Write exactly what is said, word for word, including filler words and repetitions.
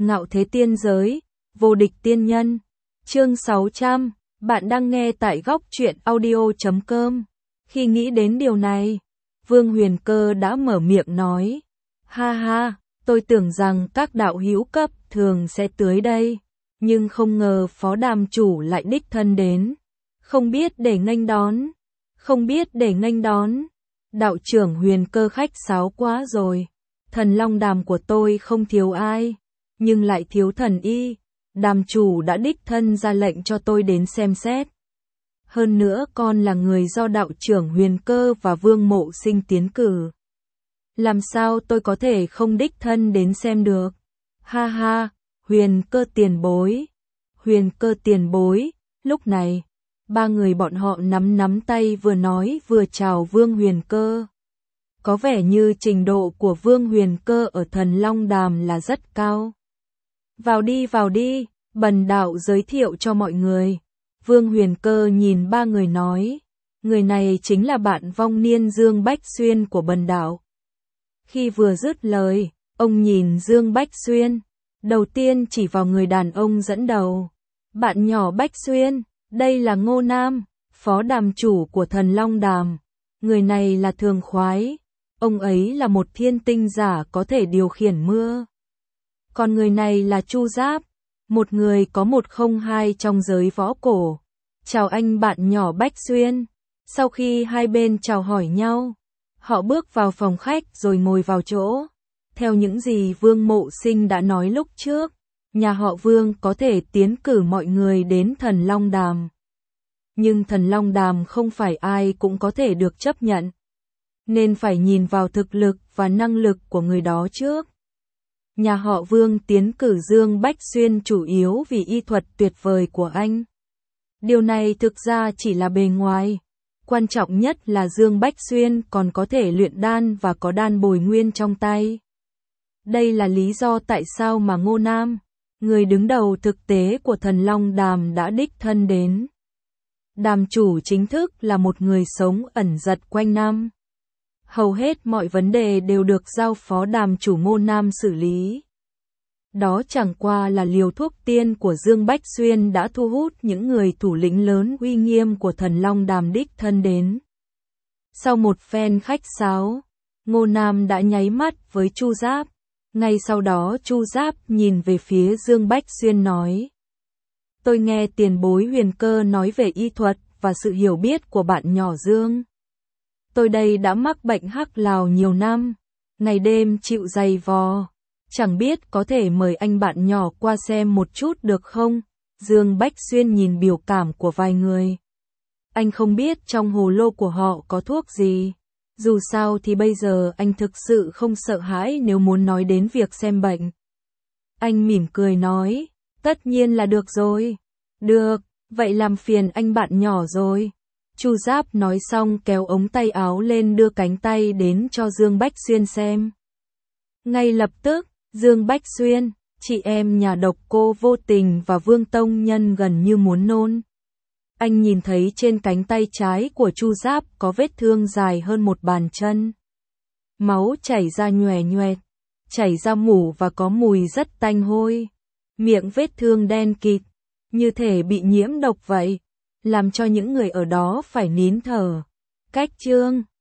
Ngạo thế tiên giới, vô địch tiên nhân. Chương sáu trăm, bạn đang nghe tại góc truyện audio chấm com. Khi nghĩ đến điều này, Vương Huyền Cơ đã mở miệng nói, ha ha, tôi tưởng rằng các đạo hữu cấp thường sẽ tới đây, nhưng không ngờ Phó Đàm chủ lại đích thân đến, không biết để nghênh đón, không biết để nghênh đón. Đạo trưởng Huyền Cơ khách sáo quá rồi, thần long đàm của tôi không thiếu ai, nhưng lại thiếu thần y, Đàm chủ đã đích thân ra lệnh cho tôi đến xem xét. Hơn nữa con là người do đạo trưởng Huyền Cơ và Vương Mộ Sinh tiến cử. Làm sao tôi có thể không đích thân đến xem được? Ha ha, Huyền Cơ tiền bối, Huyền Cơ tiền bối. Lúc này, ba người bọn họ nắm nắm tay vừa nói vừa chào Vương Huyền Cơ. Có vẻ như trình độ của Vương Huyền Cơ ở Thần Long Đàm là rất cao. Vào đi vào đi, bần đạo giới thiệu cho mọi người. Vương Huyền Cơ nhìn ba người nói, người này chính là bạn vong niên Dương Bách Xuyên của bần đạo. Khi vừa dứt lời, ông nhìn Dương Bách Xuyên, đầu tiên chỉ vào người đàn ông dẫn đầu. Bạn nhỏ Bách Xuyên, đây là Ngô Nam, phó đàm chủ của Thần Long Đàm. Người này là Thường Khoái, ông ấy là một thiên tinh giả có thể điều khiển mưa. Còn người này là Chu Giáp, một người có một không hai trong giới võ cổ. Chào anh bạn nhỏ Bách Xuyên. Sau khi hai bên chào hỏi nhau, họ bước vào phòng khách rồi ngồi vào chỗ. Theo những gì Vương Mộ Sinh đã nói lúc trước, nhà họ Vương có thể tiến cử mọi người đến Thần Long Đàm. Nhưng Thần Long Đàm không phải ai cũng có thể được chấp nhận, nên phải nhìn vào thực lực và năng lực của người đó trước. Nhà họ Vương tiến cử Dương Bách Xuyên chủ yếu vì y thuật tuyệt vời của anh. Điều này thực ra chỉ là bề ngoài. Quan trọng nhất là Dương Bách Xuyên còn có thể luyện đan và có đan bồi nguyên trong tay. Đây là lý do tại sao mà Ngô Nam, người đứng đầu thực tế của Thần Long Đàm đã đích thân đến. Đàm chủ chính thức là một người sống ẩn giật quanh năm. Hầu hết mọi vấn đề đều được giao phó đàm chủ Ngô Nam xử lý. Đó chẳng qua là liều thuốc tiên của Dương Bách Xuyên đã thu hút những người thủ lĩnh lớn uy nghiêm của Thần Long Đàm đích thân đến. Sau một phen khách sáo, Ngô Nam đã nháy mắt với Chu Giáp. Ngay sau đó Chu Giáp nhìn về phía Dương Bách Xuyên nói, tôi nghe tiền bối Huyền Cơ nói về y thuật và sự hiểu biết của bạn nhỏ Dương. Tôi đây đã mắc bệnh hắc lào nhiều năm, ngày đêm chịu dày vò, chẳng biết có thể mời anh bạn nhỏ qua xem một chút được không? Dương Bách Xuyên nhìn biểu cảm của vài người. Anh không biết trong hồ lô của họ có thuốc gì. Dù sao thì bây giờ anh thực sự không sợ hãi nếu muốn nói đến việc xem bệnh. Anh mỉm cười nói, tất nhiên là được rồi. Được, vậy làm phiền anh bạn nhỏ rồi. Chu Giáp nói xong kéo ống tay áo lên đưa cánh tay đến cho Dương Bách Xuyên xem. Ngay lập tức, Dương Bách Xuyên, chị em nhà Độc Cô Vô Tình và Vương Tông Nhân gần như muốn nôn. Anh nhìn thấy trên cánh tay trái của Chu Giáp có vết thương dài hơn một bàn chân. Máu chảy ra nhoè nhoẹt, chảy ra mủ và có mùi rất tanh hôi. Miệng vết thương đen kịt, như thể bị nhiễm độc vậy, làm cho những người ở đó phải nín thở. Cách chương